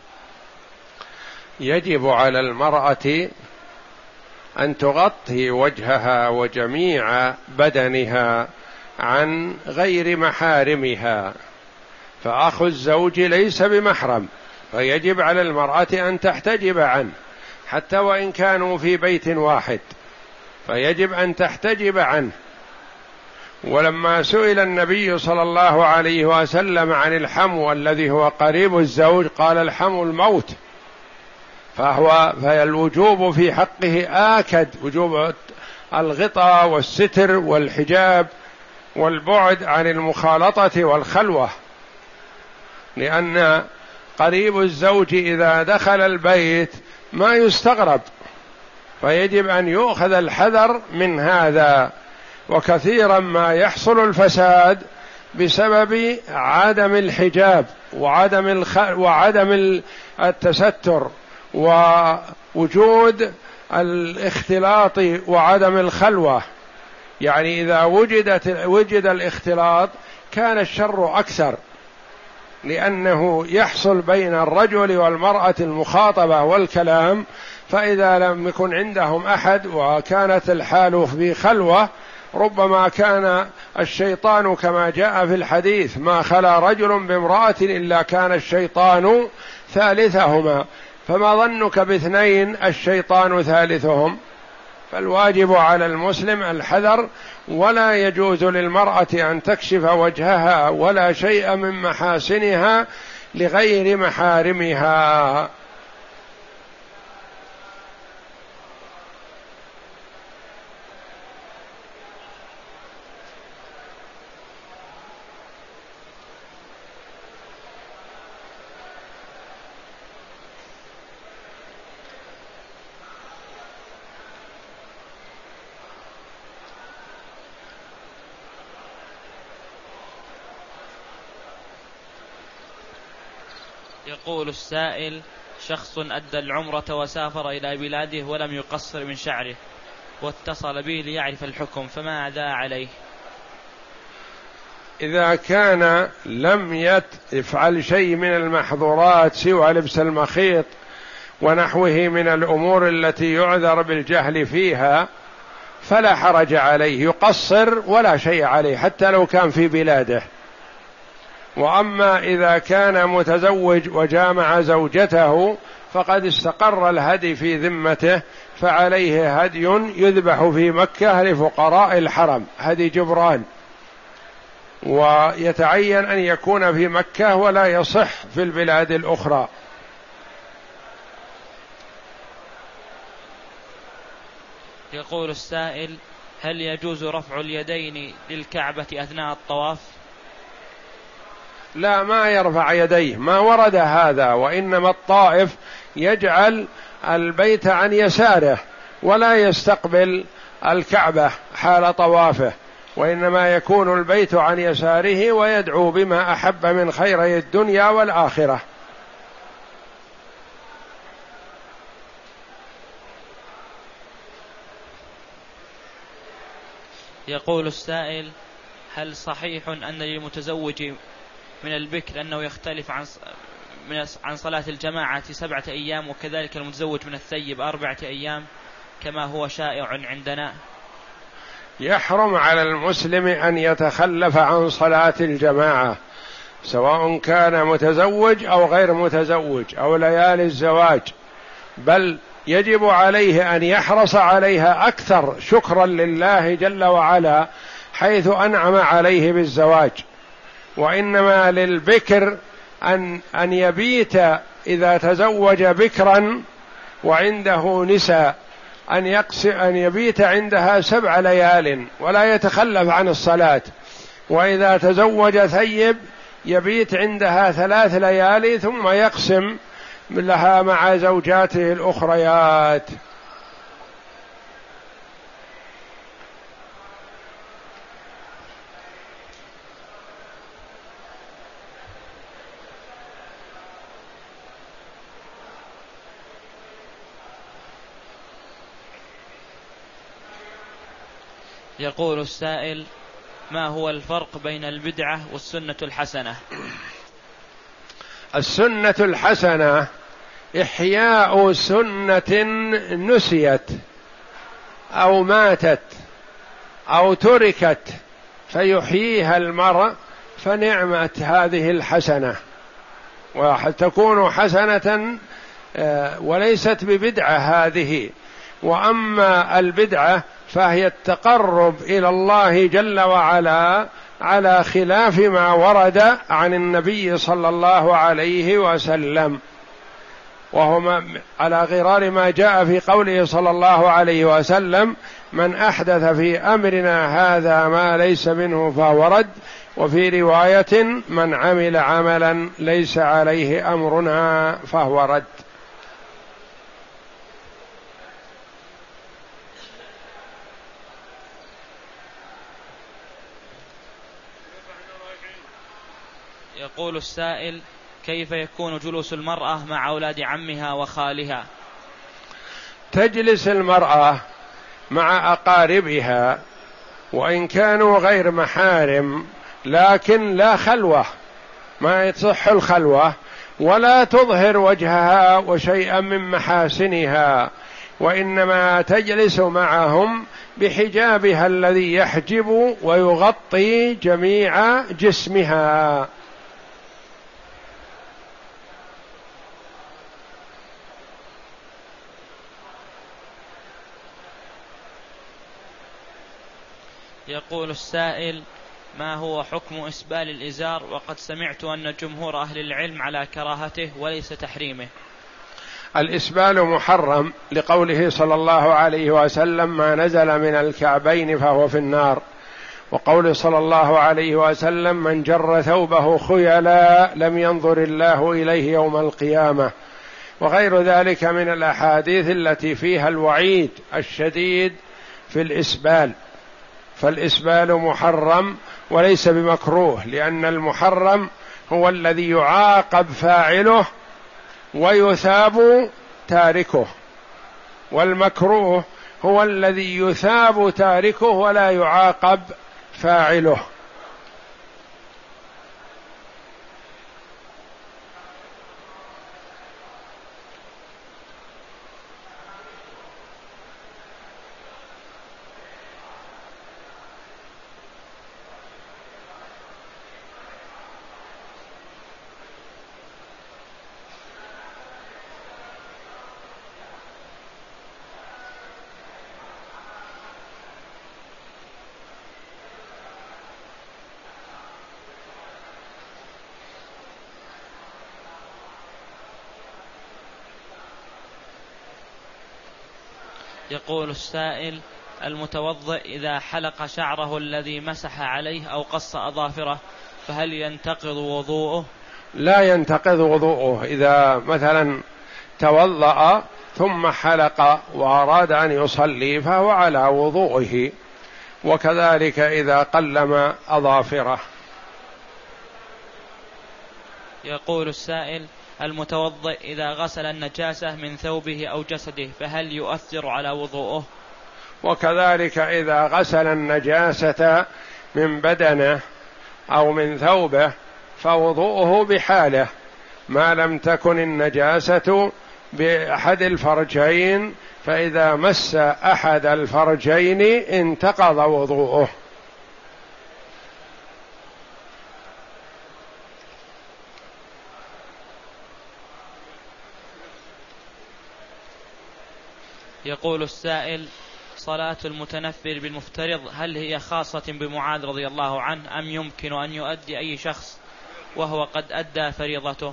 A: يجب على المرأة أن تغطي وجهها وجميع بدنها عن غير محارمها، فأخو الزوج ليس بمحرم، فيجب على المرأة أن تحتجب عنه حتى وإن كانوا في بيت واحد، فيجب أن تحتجب عنه. ولما سئل النبي صلى الله عليه وسلم عن الحمو الذي هو قريب الزوج قال: الحمو الموت، فهو فالوجوب في حقه آكد، وجوب الغطاء والستر والحجاب والبعد عن المخالطة والخلوة، لأن قريب الزوج إذا دخل البيت ما يستغرب، فيجب أن يؤخذ الحذر من هذا. وكثيرا ما يحصل الفساد بسبب عدم الحجاب وعدم الخ... وعدم التستر ووجود الاختلاط وعدم الخلوة. يعني إذا وجدت وجد الاختلاط كان الشر أكثر، لأنه يحصل بين الرجل والمرأة المخاطبة والكلام، فإذا لم يكن عندهم أحد وكانت الحال في خلوة ربما كان الشيطان كما جاء في الحديث: ما خلا رجل بامرأة إلا كان الشيطان ثالثهما، فما ظنك باثنين الشيطان ثالثهم؟ فالواجب على المسلم الحذر، ولا يجوز للمرأة أن تكشف وجهها ولا شيء من محاسنها لغير محارمها.
B: يقول السائل: شخص أدى العمرة وسافر إلى بلاده ولم يقصر من شعره، واتصل به ليعرف الحكم، فماذا عليه؟
A: إذا كان لم يفعل شيء من المحظورات سوى لبس المخيط ونحوه من الأمور التي يعذر بالجهل فيها فلا حرج عليه، يقصر ولا شيء عليه حتى لو كان في بلاده. وأما إذا كان متزوج وجامع زوجته فقد استقر الهدي في ذمته، فعليه هدي يذبح في مكة لفقراء الحرم، هدي جبران، ويتعين أن يكون في مكة ولا يصح في البلاد الأخرى.
B: يقول السائل: هل يجوز رفع اليدين للكعبة أثناء الطواف؟
A: لا، ما يرفع يديه، ما ورد هذا، وإنما الطائف يجعل البيت عن يساره ولا يستقبل الكعبة حال طوافه، وإنما يكون البيت عن يساره ويدعو بما أحب من خيري الدنيا والآخرة.
B: يقول السائل: هل صحيح أن للمتزوج من البكر أنه يختلف عن عن صلاة الجماعة سبعة أيام، وكذلك المتزوج من الثيب أربعة أيام كما هو شائع عندنا؟
A: يحرم على المسلم أن يتخلف عن صلاة الجماعة، سواء كان متزوج أو غير متزوج أو ليالي الزواج، بل يجب عليه أن يحرص عليها أكثر شكرا لله جل وعلا حيث أنعم عليه بالزواج. وإنما للبكر أن أن يبيت إذا تزوج بكرا وعنده نساء أن يقسم أن يبيت عندها سبع ليال ولا يتخلف عن الصلاة، وإذا تزوج ثيب يبيت عندها ثلاث ليالي ثم يقسم لها مع زوجاته الأخريات.
B: يقول السائل: ما هو الفرق بين البدعة والسنة الحسنة؟
A: السنة الحسنة إحياء سنة نسيت أو ماتت أو تركت فيحييها المرء، فنعمت هذه الحسنة، وتكون حسنة وليست ببدعة هذه. وأما البدعة فهي التقرب إلى الله جل وعلا على خلاف ما ورد عن النبي صلى الله عليه وسلم، وهو على غرار ما جاء في قوله صلى الله عليه وسلم: من أحدث في أمرنا هذا ما ليس منه فهو رد. وفي رواية: من عمل عملا ليس عليه أمرنا فهو رد.
B: يقول السائل: كيف يكون جلوس المرأة مع أولاد عمها وخالها؟
A: تجلس المرأة مع أقاربها وإن كانوا غير محارم، لكن لا خلوة، ما يصح الخلوة، ولا تظهر وجهها وشيئا من محاسنها، وإنما تجلس معهم بحجابها الذي يحجب ويغطي جميع جسمها.
B: يقول السائل: ما هو حكم إسبال الإزار؟ وقد سمعت أن جمهور أهل العلم على كراهته وليس تحريمه.
A: الإسبال محرم لقوله صلى الله عليه وسلم: ما نزل من الكعبين فهو في النار، وقول صلى الله عليه وسلم: من جر ثوبه خيلا لم ينظر الله إليه يوم القيامة، وغير ذلك من الأحاديث التي فيها الوعيد الشديد في الإسبال. فالإسبال محرم وليس بمكروه، لأن المحرم هو الذي يعاقب فاعله ويثاب تاركه، والمكروه هو الذي يثاب تاركه ولا يعاقب فاعله.
B: يقول السائل: المتوضئ إذا حلق شعره الذي مسح عليه أو قص أظافره فهل ينتقض وضوءه؟
A: لا ينتقض وضوءه. إذا مثلا توضأ ثم حلق وأراد أن يصلي فهو على وضوئه، وكذلك إذا قلم أظافره.
B: يقول السائل: المتوضئ إذا غسل النجاسة من ثوبه أو جسده فهل يؤثر على وضوءه؟
A: وكذلك إذا غسل النجاسة من بدنه أو من ثوبه فوضوءه بحاله، ما لم تكن النجاسة بأحد الفرجين، فإذا مس أحد الفرجين انتقض وضوءه.
B: يقول السائل: صلاة المتنفل بالمفترض هل هي خاصة بمعاذ رضي الله عنه أم يمكن أن يؤدي أي شخص وهو قد أدى فريضته؟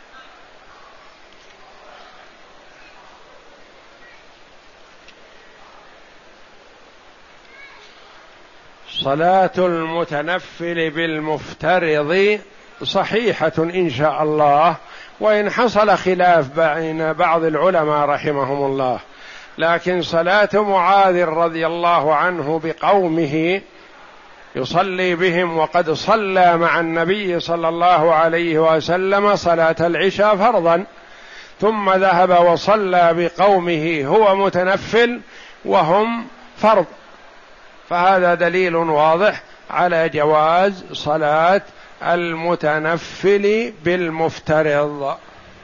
A: صلاة المتنفل بالمفترض صحيحة إن شاء الله، وإن حصل خلاف بين بعض العلماء رحمهم الله، لكن صلاة معاذ رضي الله عنه بقومه يصلي بهم وقد صلى مع النبي صلى الله عليه وسلم صلاة العشاء فرضا، ثم ذهب وصلى بقومه هو متنفل وهم فرض، فهذا دليل واضح على جواز صلاة المتنفل بالمفترض.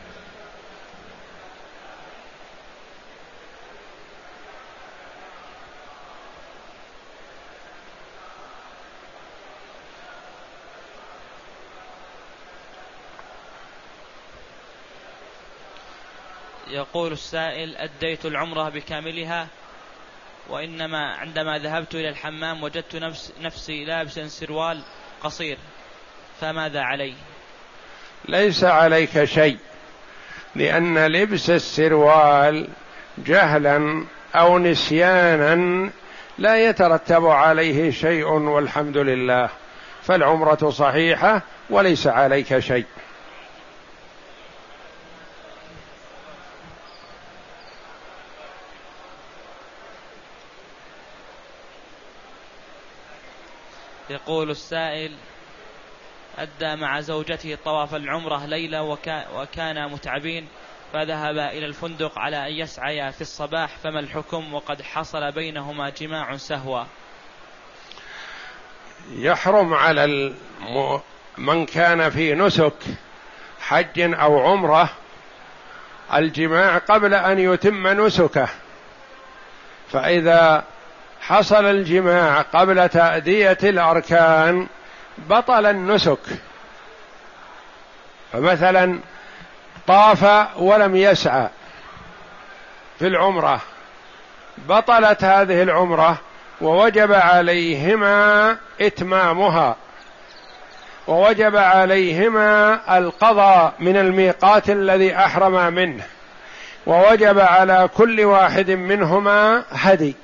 B: يقول السائل: أديت العمرة بكاملها، وإنما عندما ذهبت إلى الحمام وجدت نفس نفسي لابسا سروال قصير، فماذا علي؟
A: ليس عليك شيء، لأن لبس السروال جهلا أو نسيانا لا يترتب عليه شيء والحمد لله، فالعمرة صحيحة وليس عليك شيء.
B: يقول السائل: أدى مع زوجته طواف العمرة ليلة وكانا متعبين، فذهب إلى الفندق على أن يسعيا في الصباح، فما الحكم وقد حصل بينهما جماع سهوا؟
A: يحرم على الم... من كان في نسك حج أو عمرة الجماع قبل أن يتم نسكه، فإذا حصل الجماع قبل تأدية الأركان بطل النسك. فمثلا طاف ولم يسعى في العمرة، بطلت هذه العمرة ووجب عليهما إتمامها، ووجب عليهما القضاء من الميقات الذي أحرم منه، ووجب على كل واحد منهما هدي.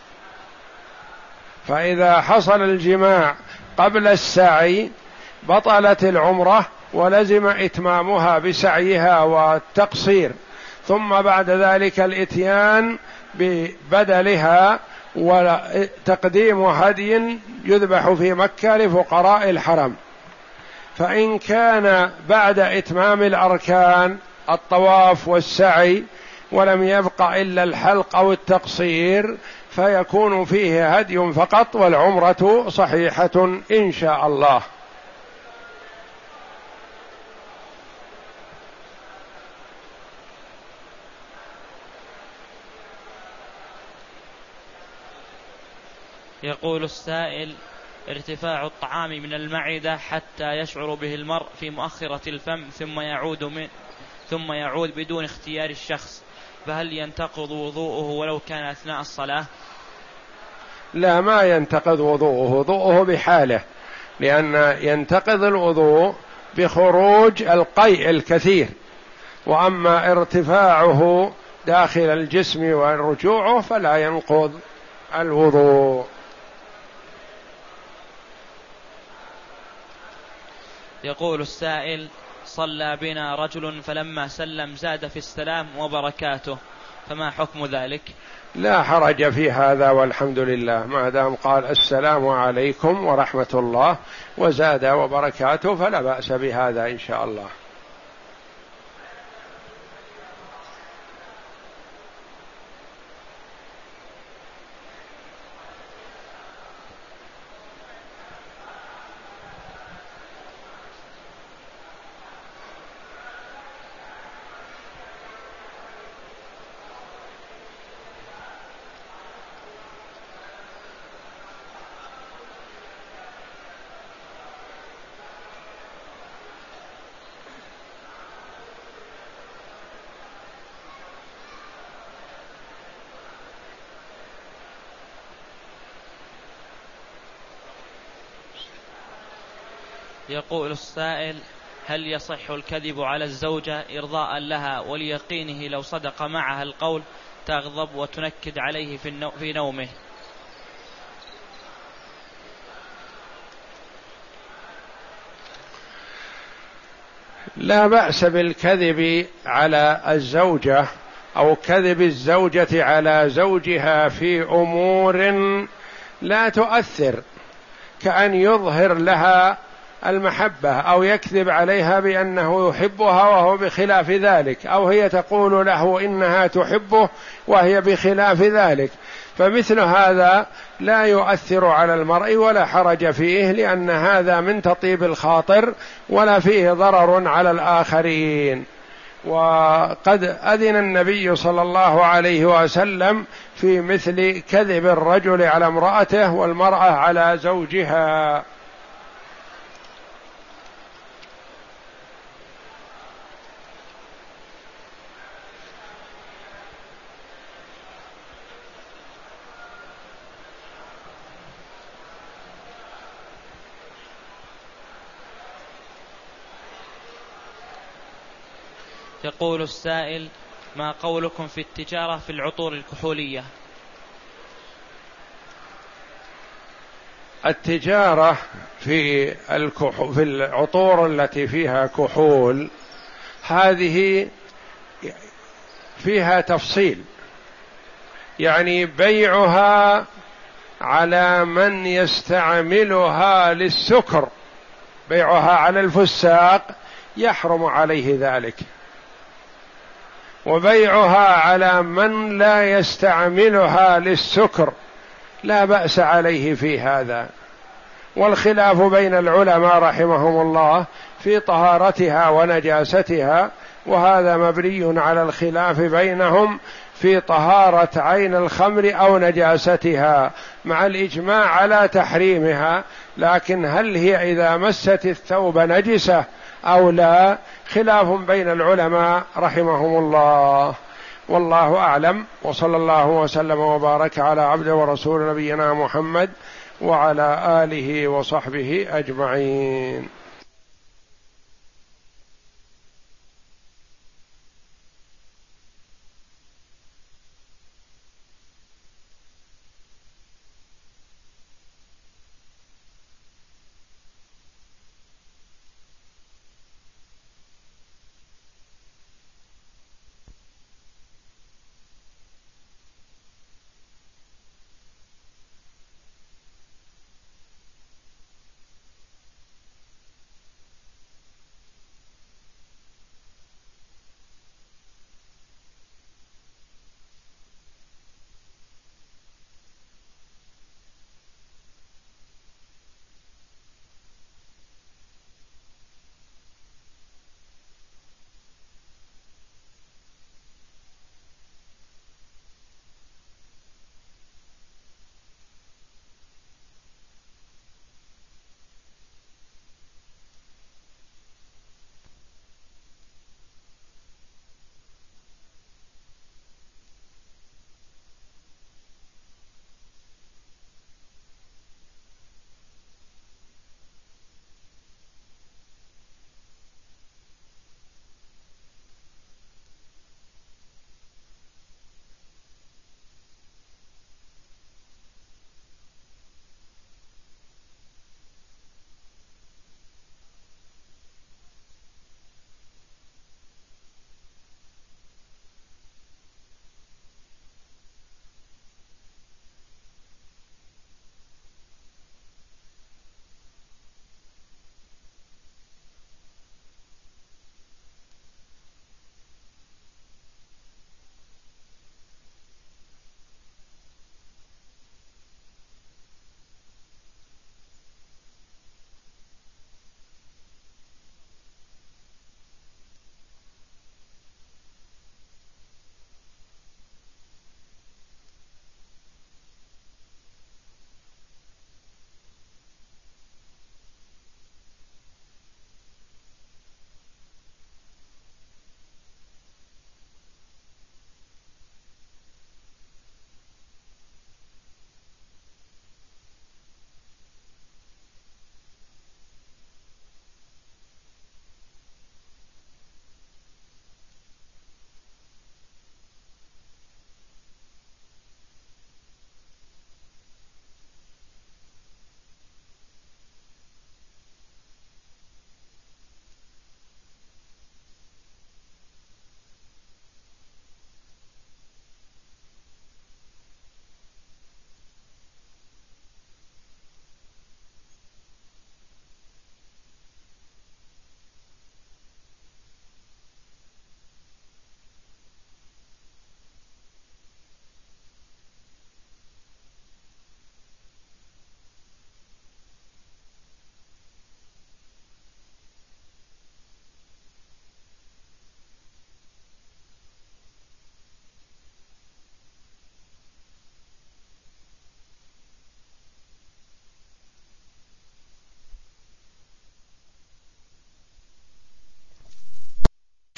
A: فإذا حصل الجماع قبل السعي بطلت العمرة ولزم إتمامها بسعيها والتقصير، ثم بعد ذلك الإتيان ببدلها وتقديم هدي يذبح في مكة لفقراء الحرم. فإن كان بعد إتمام الأركان الطواف والسعي ولم يبق إلا الحلق أو التقصير فيكون فيه هدي فقط، والعمرة صحيحة إن شاء الله.
B: يقول السائل: ارتفاع الطعام من المعدة حتى يشعر به المرء في مؤخرة الفم ثم يعود من ثم يعود بدون اختيار الشخص، فهل ينتقض وضوءه ولو كان أثناء الصلاة؟
A: لا، ما ينتقض وضوءه، وضوءه بحاله، لأن ينتقض الوضوء بخروج القيء الكثير، وأما ارتفاعه داخل الجسم ورجوعه فلا ينقض الوضوء.
B: يقول السائل: صلى بنا رجل فلما سلم زاد في السلام وبركاته، فما حكم ذلك؟
A: لا حرج في هذا والحمد لله، ما دام قال السلام عليكم ورحمة الله وزاد وبركاته فلا بأس بهذا إن شاء الله.
B: يقول السائل: هل يصح الكذب على الزوجة إرضاء لها وليقينه لو صدق معها القول تغضب وتنكد عليه في نومه؟
A: لا بأس بالكذب على الزوجة أو كذب الزوجة على زوجها في أمور لا تؤثر، كأن يظهر لها المحبة أو يكذب عليها بأنه يحبها وهو بخلاف ذلك، أو هي تقول له إنها تحبه وهي بخلاف ذلك، فمثل هذا لا يؤثر على المرء ولا حرج فيه، لأن هذا من تطيب الخاطر ولا فيه ضرر على الآخرين. وقد أذن النبي صلى الله عليه وسلم في مثل كذب الرجل على امرأته والمرأة على زوجها.
B: يقول السائل: ما قولكم في التجارة في العطور الكحولية؟
A: التجارة في الكحو في العطور التي فيها كحول هذه فيها تفصيل، يعني بيعها على من يستعملها للسكر، بيعها على الفساق يحرم عليه ذلك، وبيعها على من لا يستعملها للسكر لا بأس عليه في هذا. والخلاف بين العلماء رحمهم الله في طهارتها ونجاستها، وهذا مبني على الخلاف بينهم في طهارة عين الخمر أو نجاستها، مع الإجماع على تحريمها، لكن هل هي إذا مست الثوب نجسة أو لا خلاف بين العلماء رحمهم الله، والله أعلم. وصلى الله وسلم وبارك على عبده ورسول نبينا محمد وعلى آله وصحبه أجمعين.